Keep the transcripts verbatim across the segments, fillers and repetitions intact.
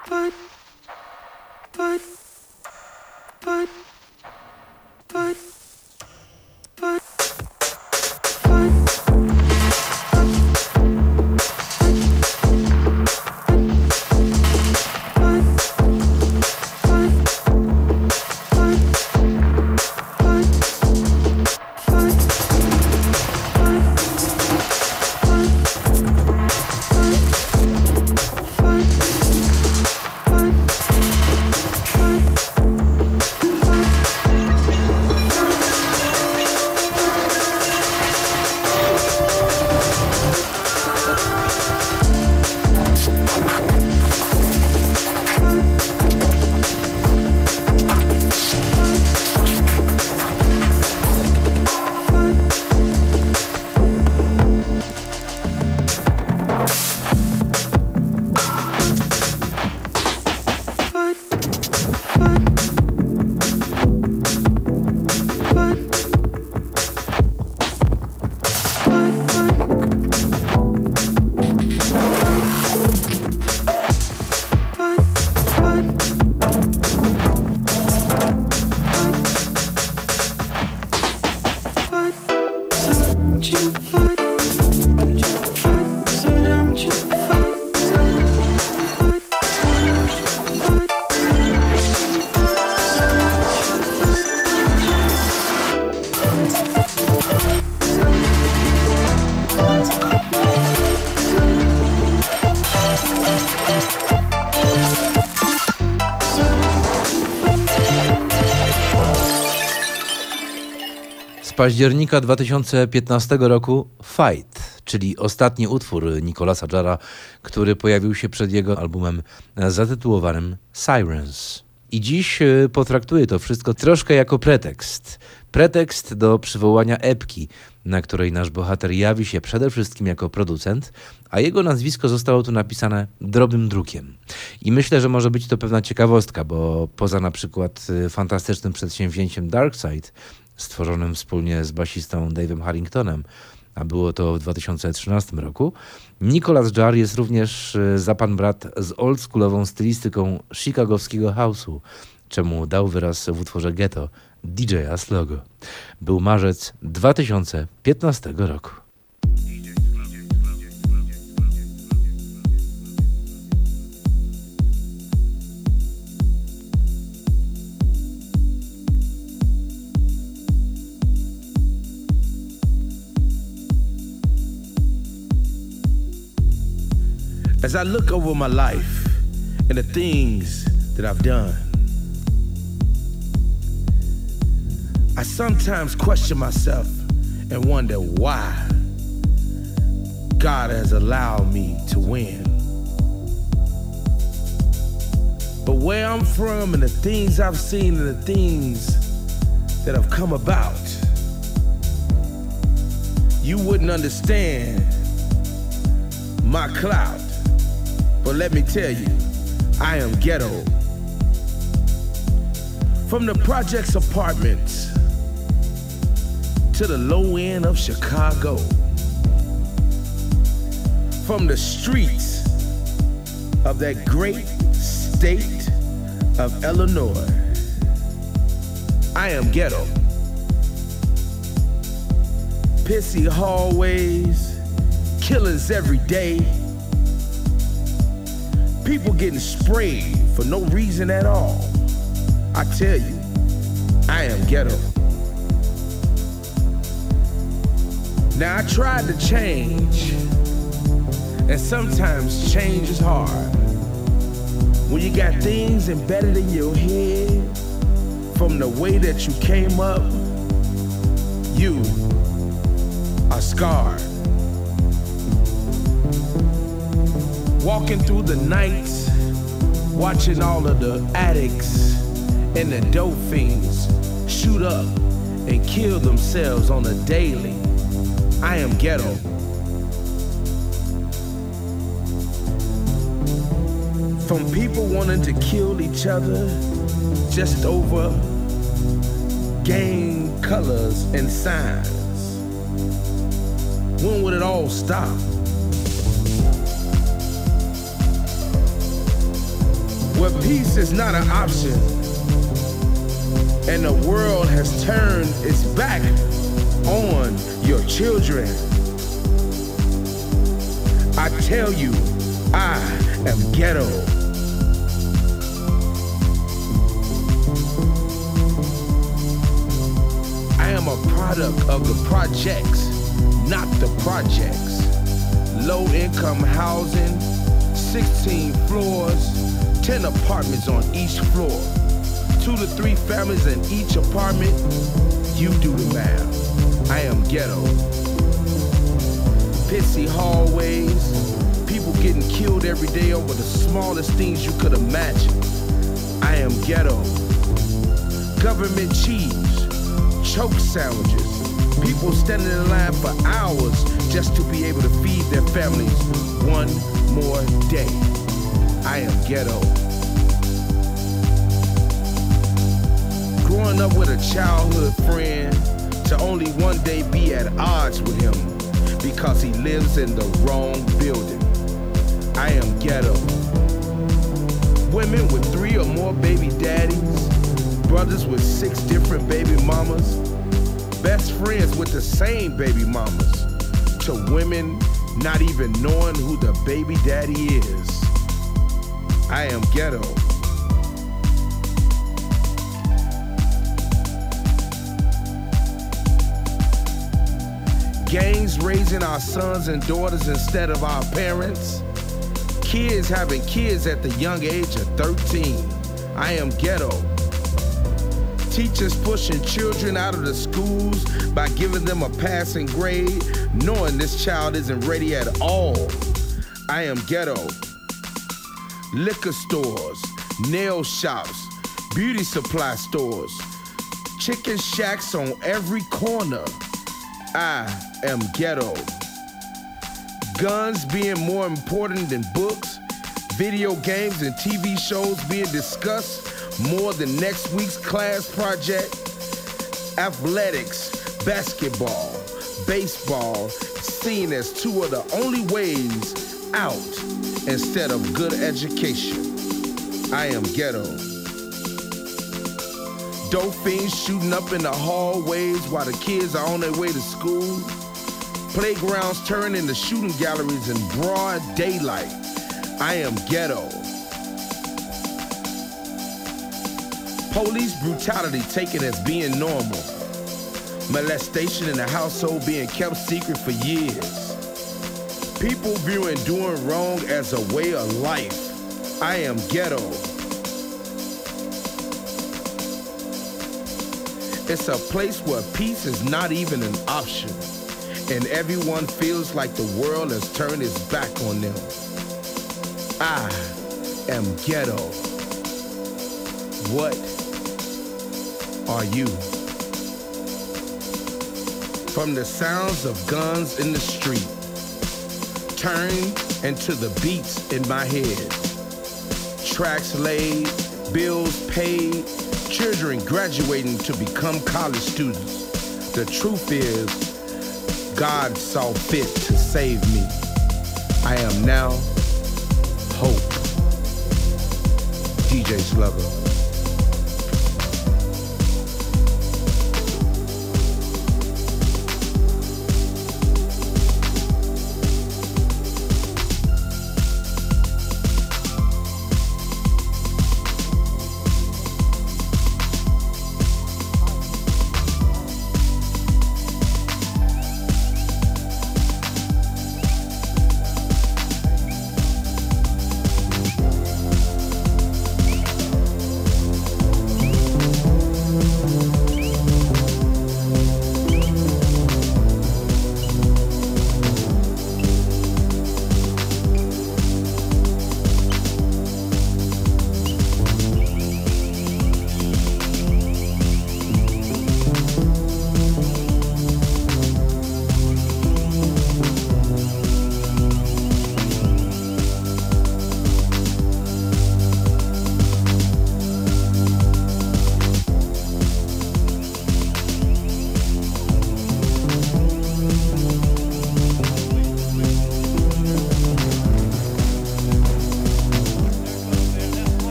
but, but, but, but, but, Z października dwa tysiące piętnastego roku Fight, czyli ostatni utwór Nicolasa Jara, który pojawił się przed jego albumem zatytułowanym Sirens. I dziś potraktuję to wszystko troszkę jako pretekst. Pretekst do przywołania epki, na której nasz bohater jawi się przede wszystkim jako producent, a jego nazwisko zostało tu napisane drobnym drukiem. I myślę, że może być to pewna ciekawostka, bo poza na przykład fantastycznym przedsięwzięciem Darkside, stworzonym wspólnie z basistą Dave'em Harringtonem, a było to w dwa tysiące trzynastym roku, Nicolas Jar jest również za pan brat z oldschoolową stylistyką chicagowskiego house'u, czemu dał wyraz w utworze Ghetto D J A Slogo. Był marzec dwa tysiące piętnastego roku. As I look over my life and the things that I've done, I sometimes question myself and wonder why God has allowed me to win. But where I'm from and the things I've seen and the things that have come about, you wouldn't understand my clout. But let me tell you, I am ghetto. From the projects apartments to the low end of Chicago, from the streets of that great state of Illinois, I am ghetto. Pissy hallways, killers every day, people getting sprayed for no reason at all. I tell you, I am ghetto. Now I tried to change, and sometimes change is hard. When you got things embedded in your head from the way that you came up, you are scarred. Walking through the nights, watching all of the addicts and the dope fiends shoot up and kill themselves on a daily. I am ghetto. From people wanting to kill each other just over gang colors and signs. When would it all stop? where peace is not an option, and the world has turned its back on your children. I tell you, I am ghetto. I am a product of the projects, not the projects. Low income housing, sixteen floors, ten apartments on each floor. Two to three families in each apartment. You do the math. I am ghetto. Pissy hallways, people getting killed every day over the smallest things you could imagine. I am ghetto. Government cheese, choke sandwiches, people standing in line for hours just to be able to feed their families one more day. I am ghetto. Growing up with a childhood friend to only one day be at odds with him because he lives in the wrong building. I am ghetto. Women with three or more baby daddies, brothers with six different baby mamas, best friends with the same baby mamas, to women not even knowing who the baby daddy is. I am ghetto. Gangs raising our sons and daughters instead of our parents. Kids having kids at the young age of thirteen. I am ghetto. Teachers pushing children out of the schools by giving them a passing grade, knowing this child isn't ready at all. I am ghetto. Liquor stores, nail shops, beauty supply stores, chicken shacks on every corner. I am ghetto. Guns being more important than books, video games and T V shows being discussed more than next week's class project. Athletics, basketball, baseball, seen as two of the only ways out instead of good education. I am ghetto. Dope fiends shooting up in the hallways while the kids are on their way to school. Playgrounds turn into shooting galleries in broad daylight. I am ghetto. Police brutality taken as being normal. Molestation in the household being kept secret for years. People viewing doing wrong as a way of life. I am ghetto. It's a place where peace is not even an option, and everyone feels like the world has turned its back on them. I am ghetto. What are you? From the sounds of guns in the street, turned into the beats in my head. Tracks laid, bills paid, children graduating to become college students. The truth is, God saw fit to save me. I am now hope. D J Slugger.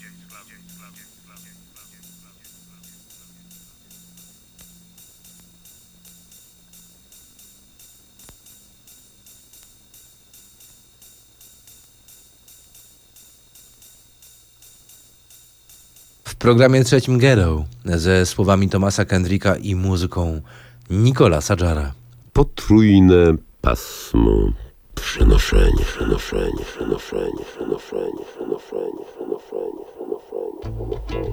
W programie trzecim Ghetto ze słowami Thomasa Kendricka i muzyką Nicolasa Jara. Potrójne pasmo. Przenoszenie, przenoszenie, przenoszenie, przenoszenie, przenoszenie, przenoszenie, przenoszenie,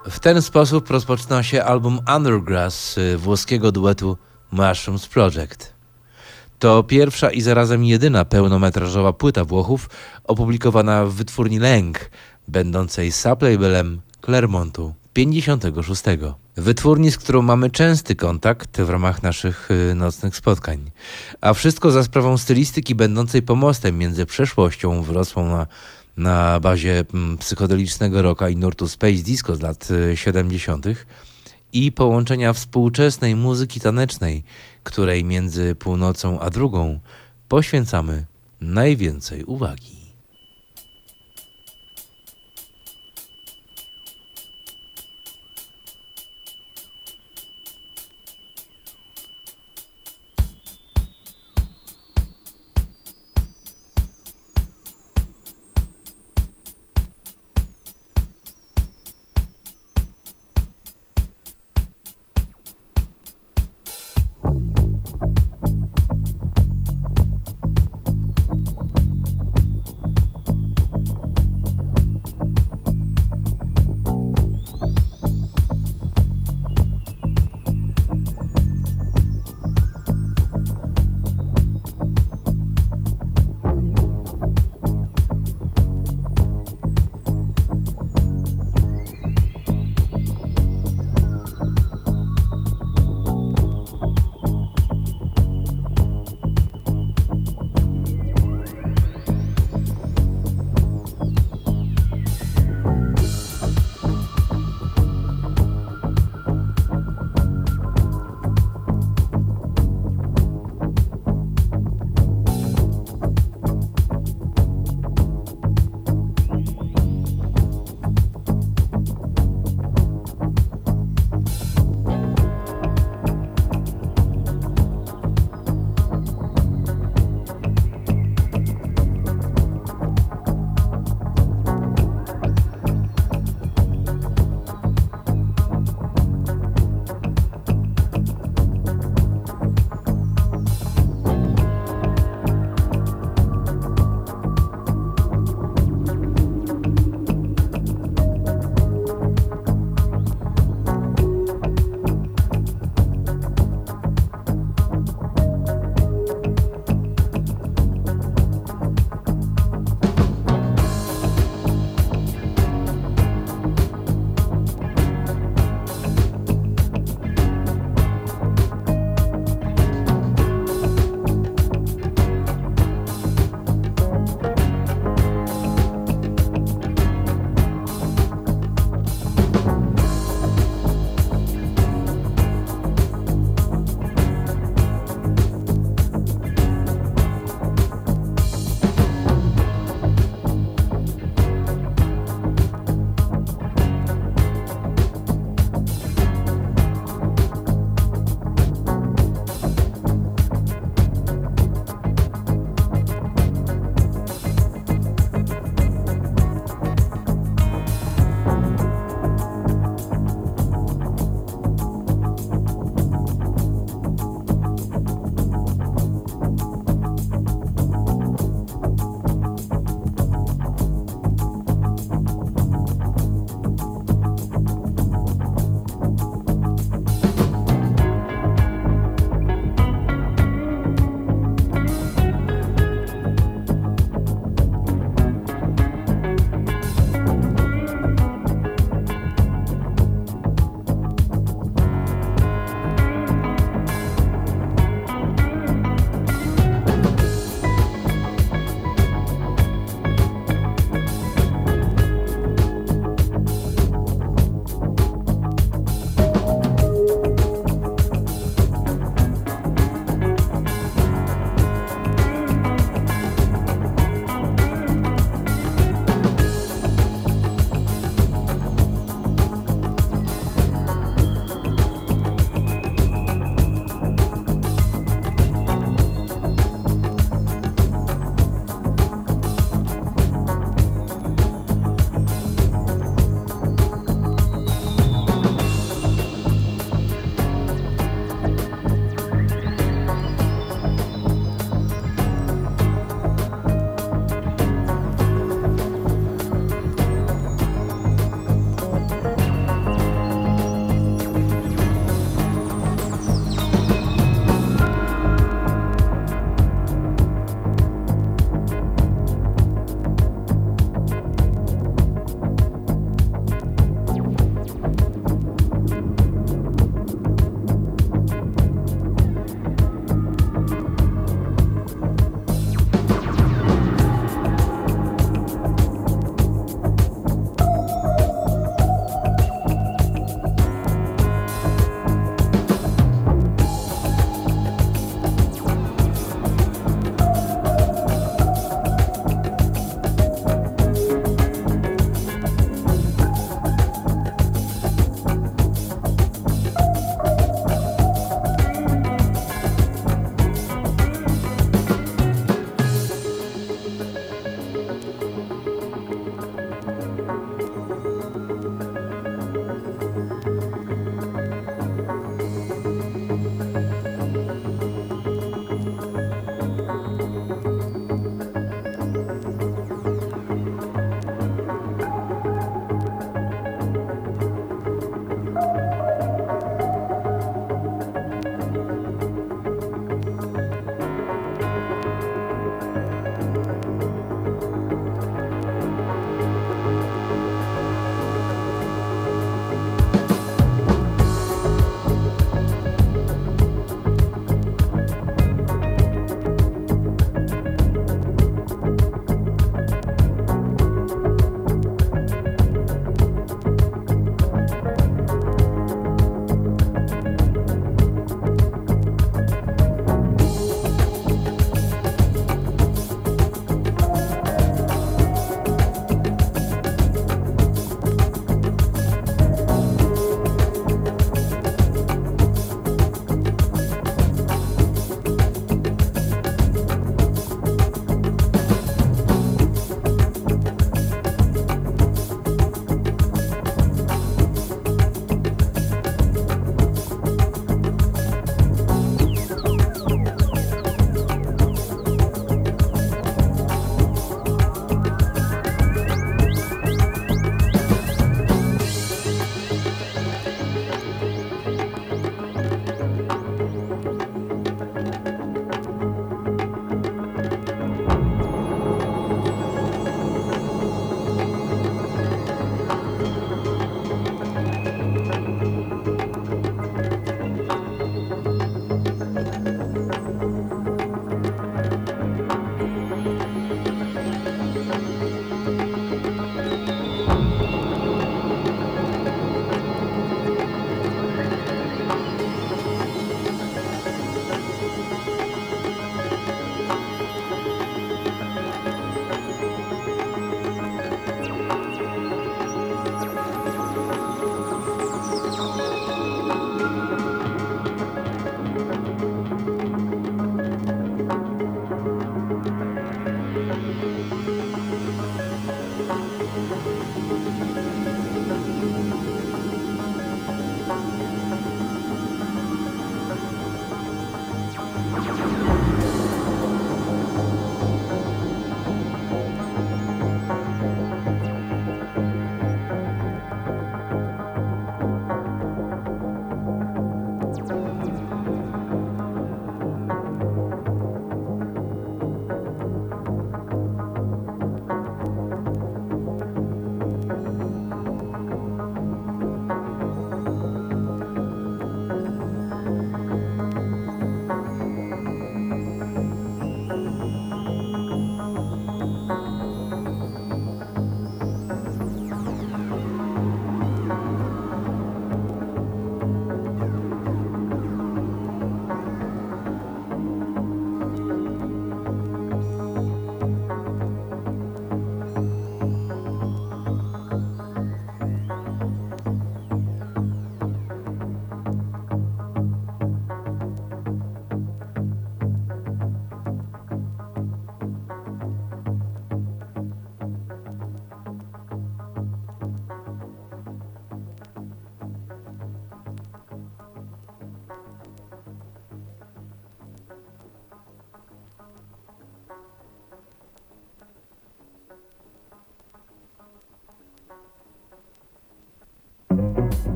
W ten sposób rozpoczyna się album Undergrass włoskiego duetu Mushrooms Project. To pierwsza i zarazem jedyna pełnometrażowa płyta Włochów opublikowana w wytwórni Lęk, będącej sublabelem Clermontu pięćdziesiątego szóstego. Wytwórni, z którą mamy częsty kontakt w ramach naszych y, nocnych spotkań. A wszystko za sprawą stylistyki będącej pomostem między przeszłością wrosłą na, na bazie mm, psychodelicznego rocka i nurtu Space Disco z lat y, siedemdziesiątych i połączenia współczesnej muzyki tanecznej, której między północą a drugą poświęcamy najwięcej uwagi.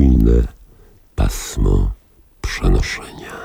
potrójne pasmo przenoszenia.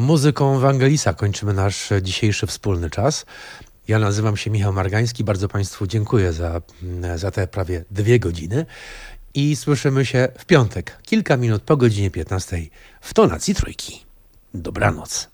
Muzyką Wangelisa kończymy nasz dzisiejszy wspólny czas. Ja nazywam się Michał Margański. Bardzo Państwu dziękuję za, za te prawie dwie godziny. I słyszymy się w piątek, kilka minut po godzinie piętnastej w tonacji trójki. Dobranoc.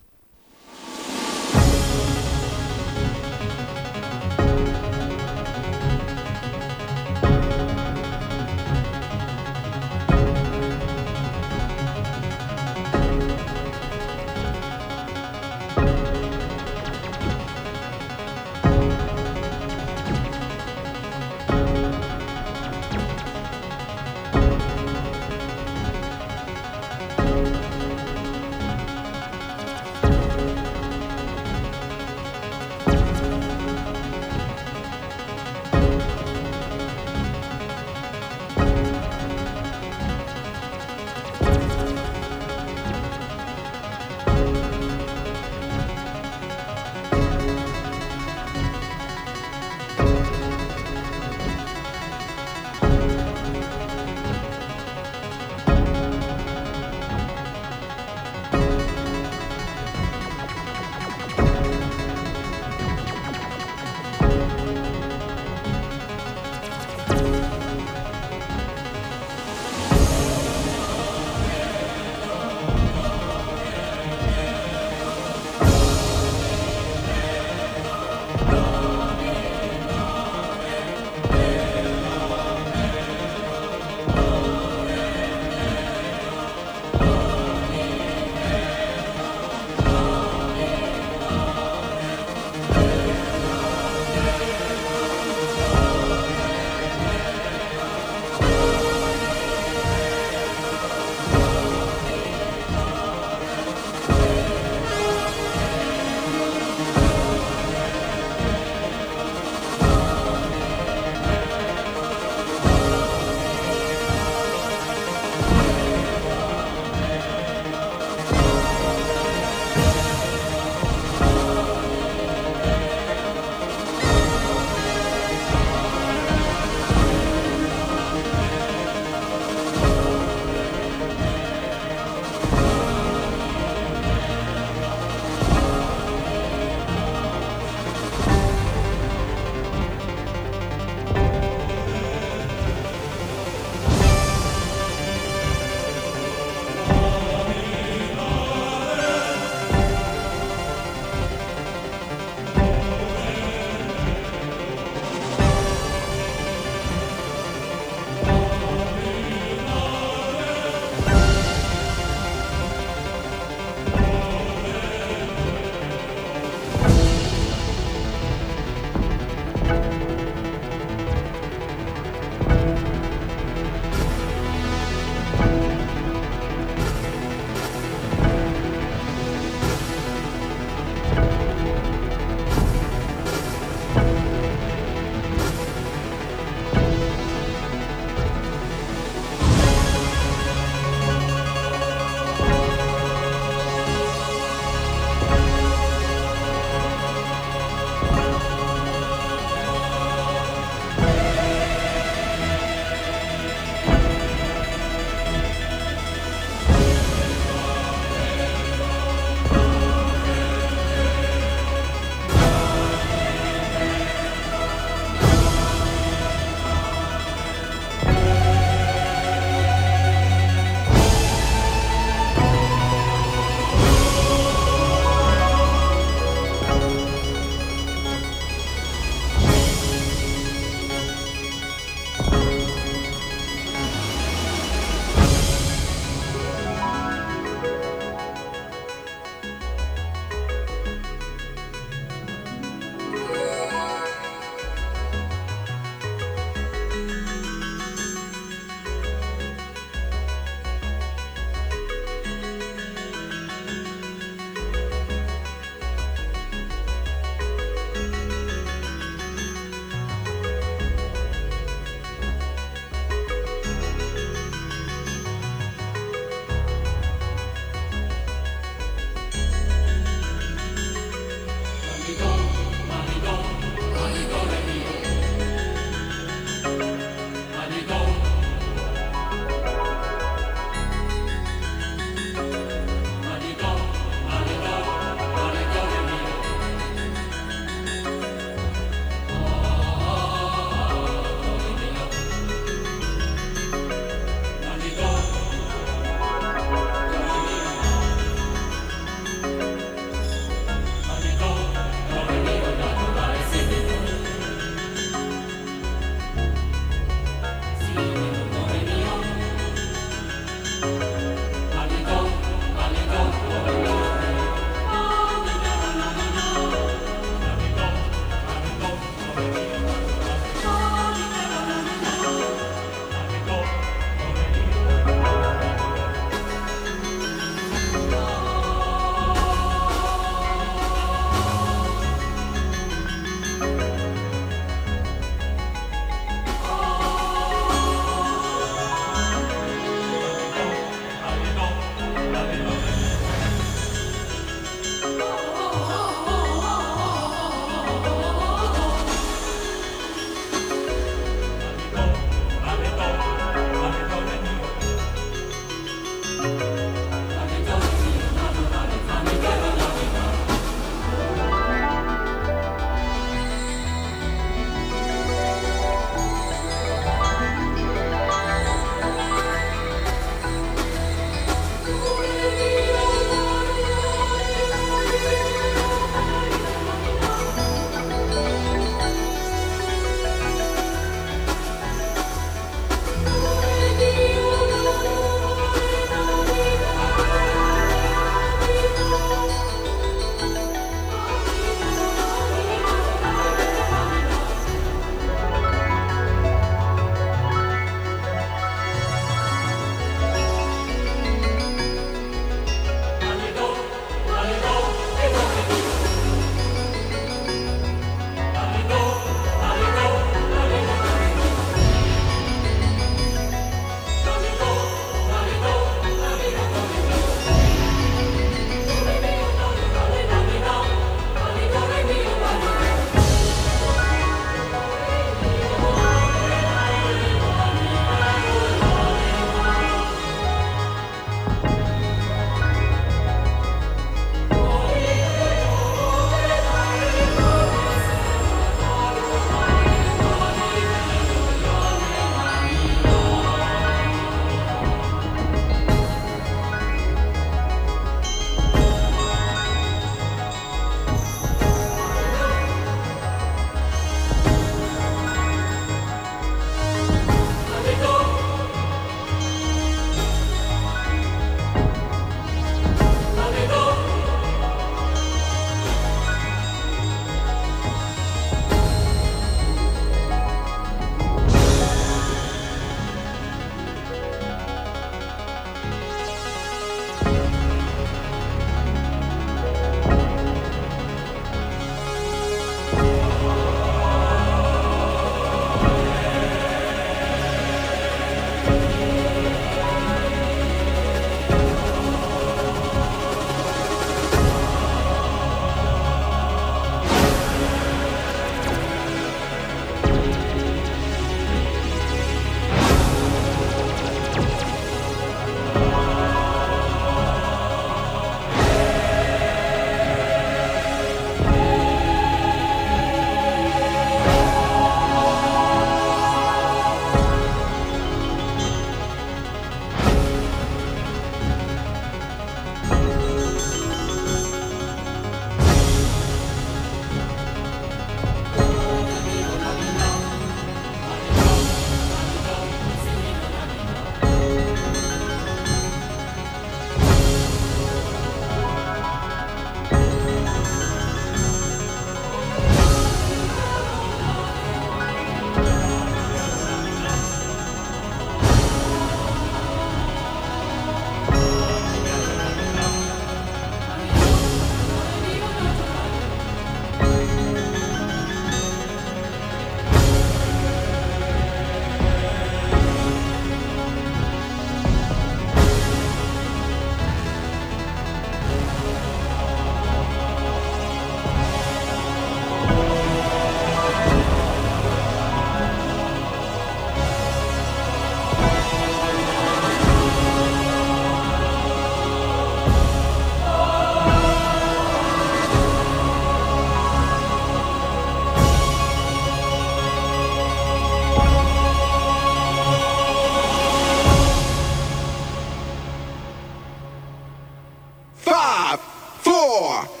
four.